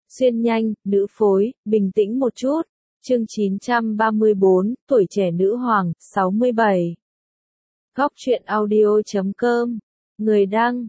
xuyên nhanh, nữ phối, bình tĩnh một chút. Chương 934, tuổi trẻ nữ hoàng, 67. Góc truyện audio.com. Người đăng,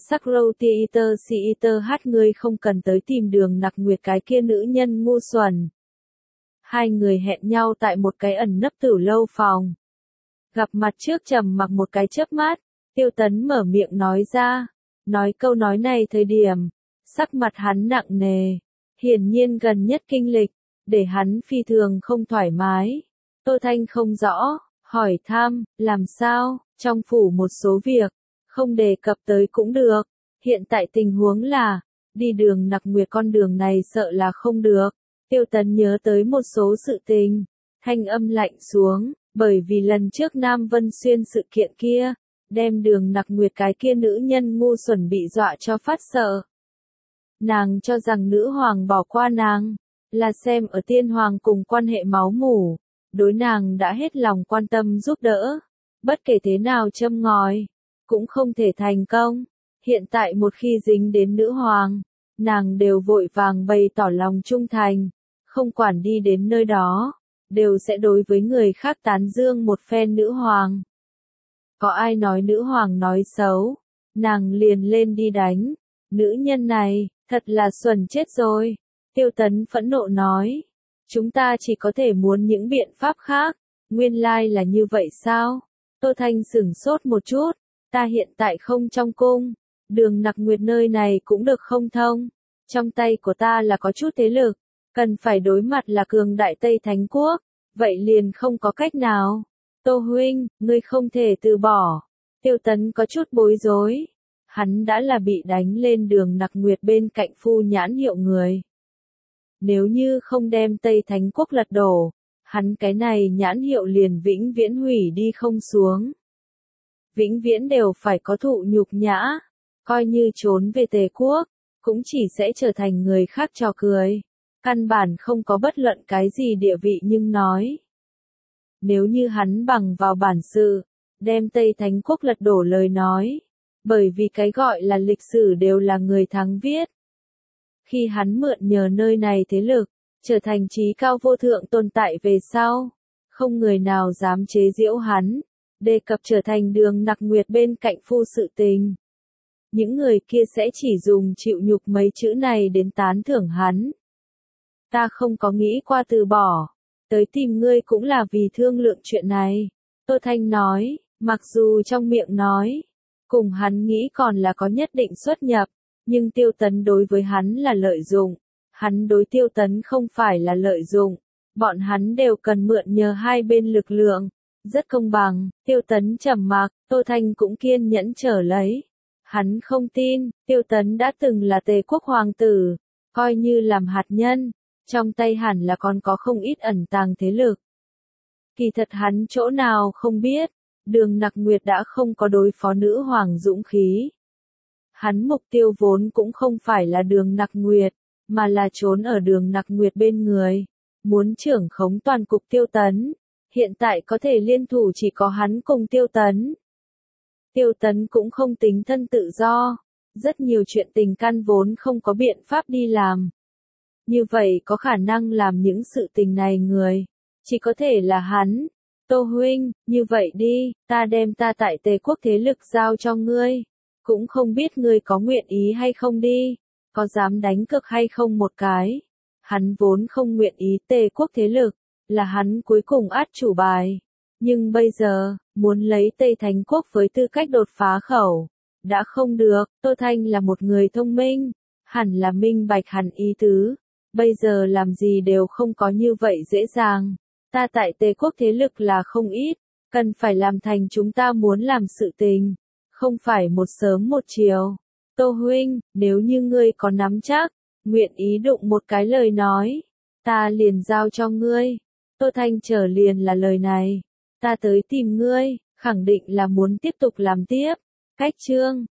hát ngươi không cần tới tìm Đường Nặc Nguyệt cái kia nữ nhân ngu xuẩn. Hai người hẹn nhau tại một cái ẩn nấp tử lâu phòng. Gặp mặt trước trầm mặc một cái chớp mắt, Tiêu Tấn mở miệng nói ra. Nói câu nói này thời điểm, sắc mặt hắn nặng nề, hiển nhiên gần nhất kinh lịch, để hắn phi thường không thoải mái. Tô Thanh không rõ, hỏi thăm, làm sao, trong phủ một số việc, không đề cập tới cũng được. Hiện tại tình huống là, đi Đường Nặc Nguyệt con đường này sợ là không được. Tiêu Tấn nhớ tới một số sự tình, thanh âm lạnh xuống, bởi vì lần trước Nam Vân Xuyên sự kiện kia, đem Đường Nặc Nguyệt cái kia nữ nhân ngu xuẩn bị dọa cho phát sợ. Nàng cho rằng nữ hoàng bỏ qua nàng, là xem ở tiên hoàng cùng quan hệ máu mủ, đối nàng đã hết lòng quan tâm giúp đỡ, bất kể thế nào châm ngòi, cũng không thể thành công. Hiện tại một khi dính đến nữ hoàng, nàng đều vội vàng bày tỏ lòng trung thành, không quản đi đến nơi đó, đều sẽ đối với người khác tán dương một phen nữ hoàng. Có ai nói nữ hoàng nói xấu, nàng liền lên đi đánh. Nữ nhân này, thật là xuẩn chết rồi. Tiêu Tấn phẫn nộ nói. Chúng ta chỉ có thể muốn những biện pháp khác. Nguyên lai là như vậy sao? Tô Thanh sửng sốt một chút. Ta hiện tại không trong cung. Đường Nặc Nguyệt nơi này cũng được không thông. Trong tay của ta là có chút thế lực. Cần phải đối mặt là cường đại Tây Thánh Quốc. Vậy liền không có cách nào. Tô huynh, ngươi không thể từ bỏ. Tiêu Tấn có chút bối rối. Hắn đã là bị đánh lên Đường Nặc Nguyệt bên cạnh phu nhãn hiệu người. Nếu như không đem Tây Thánh Quốc lật đổ, hắn cái này nhãn hiệu liền vĩnh viễn hủy đi không xuống. Vĩnh viễn đều phải có thụ nhục nhã, coi như trốn về Tề Quốc, cũng chỉ sẽ trở thành người khác trò cười. Căn bản không có bất luận cái gì địa vị nhưng nói. Nếu như hắn bằng vào bản sự, đem Tây Thánh Quốc lật đổ lời nói, bởi vì cái gọi là lịch sử đều là người thắng viết. Khi hắn mượn nhờ nơi này thế lực, trở thành trí cao vô thượng tồn tại về sau, không người nào dám chế giễu hắn, đề cập trở thành Đường Nặc Nguyệt bên cạnh phu sự tình. Những người kia sẽ chỉ dùng chịu nhục mấy chữ này đến tán thưởng hắn. Ta không có nghĩ qua từ bỏ, tới tìm ngươi cũng là vì thương lượng chuyện này. Tô Thanh nói, mặc dù trong miệng nói, cùng hắn nghĩ còn là có nhất định xuất nhập, nhưng Tiêu Tấn đối với hắn là lợi dụng, hắn đối Tiêu Tấn không phải là lợi dụng, bọn hắn đều cần mượn nhờ hai bên lực lượng, rất công bằng. Tiêu Tấn trầm mặc, Tô Thanh cũng kiên nhẫn trở lấy. Hắn không tin, Tiêu Tấn đã từng là Tề quốc hoàng tử, coi như làm hạt nhân, trong tay hẳn là còn có không ít ẩn tàng thế lực. Kỳ thật hắn chỗ nào không biết, Đường Nặc Nguyệt đã không có đối phó nữ hoàng dũng khí. Hắn mục tiêu vốn cũng không phải là Đường Nặc Nguyệt, mà là trốn ở Đường Nặc Nguyệt bên người, muốn trưởng khống toàn cục Tiêu Tấn. Hiện tại có thể liên thủ chỉ có hắn cùng Tiêu Tấn. Tiêu Tấn cũng không tính thân tự do, rất nhiều chuyện tình căn vốn không có biện pháp đi làm. Như vậy có khả năng làm những sự tình này người, chỉ có thể là hắn. Tô huynh, như vậy đi, ta đem ta tại Tề quốc thế lực giao cho ngươi. Cũng không biết ngươi có nguyện ý hay không đi, có dám đánh cược hay không một cái. Hắn vốn không nguyện ý Tề quốc thế lực, là hắn cuối cùng át chủ bài. Nhưng bây giờ, muốn lấy Tây Thánh Quốc với tư cách đột phá khẩu, đã không được. Tô Thanh là một người thông minh, hẳn là minh bạch hẳn ý tứ. Bây giờ làm gì đều không có như vậy dễ dàng. Ta tại Tề quốc thế lực là không ít, cần phải làm thành chúng ta muốn làm sự tình, không phải một sớm một chiều. Tô huynh, nếu như ngươi có nắm chắc, nguyện ý đụng một cái lời nói, ta liền giao cho ngươi. Tô Thanh trở liền là lời này, ta tới tìm ngươi, khẳng định là muốn tiếp tục làm tiếp. Cách chương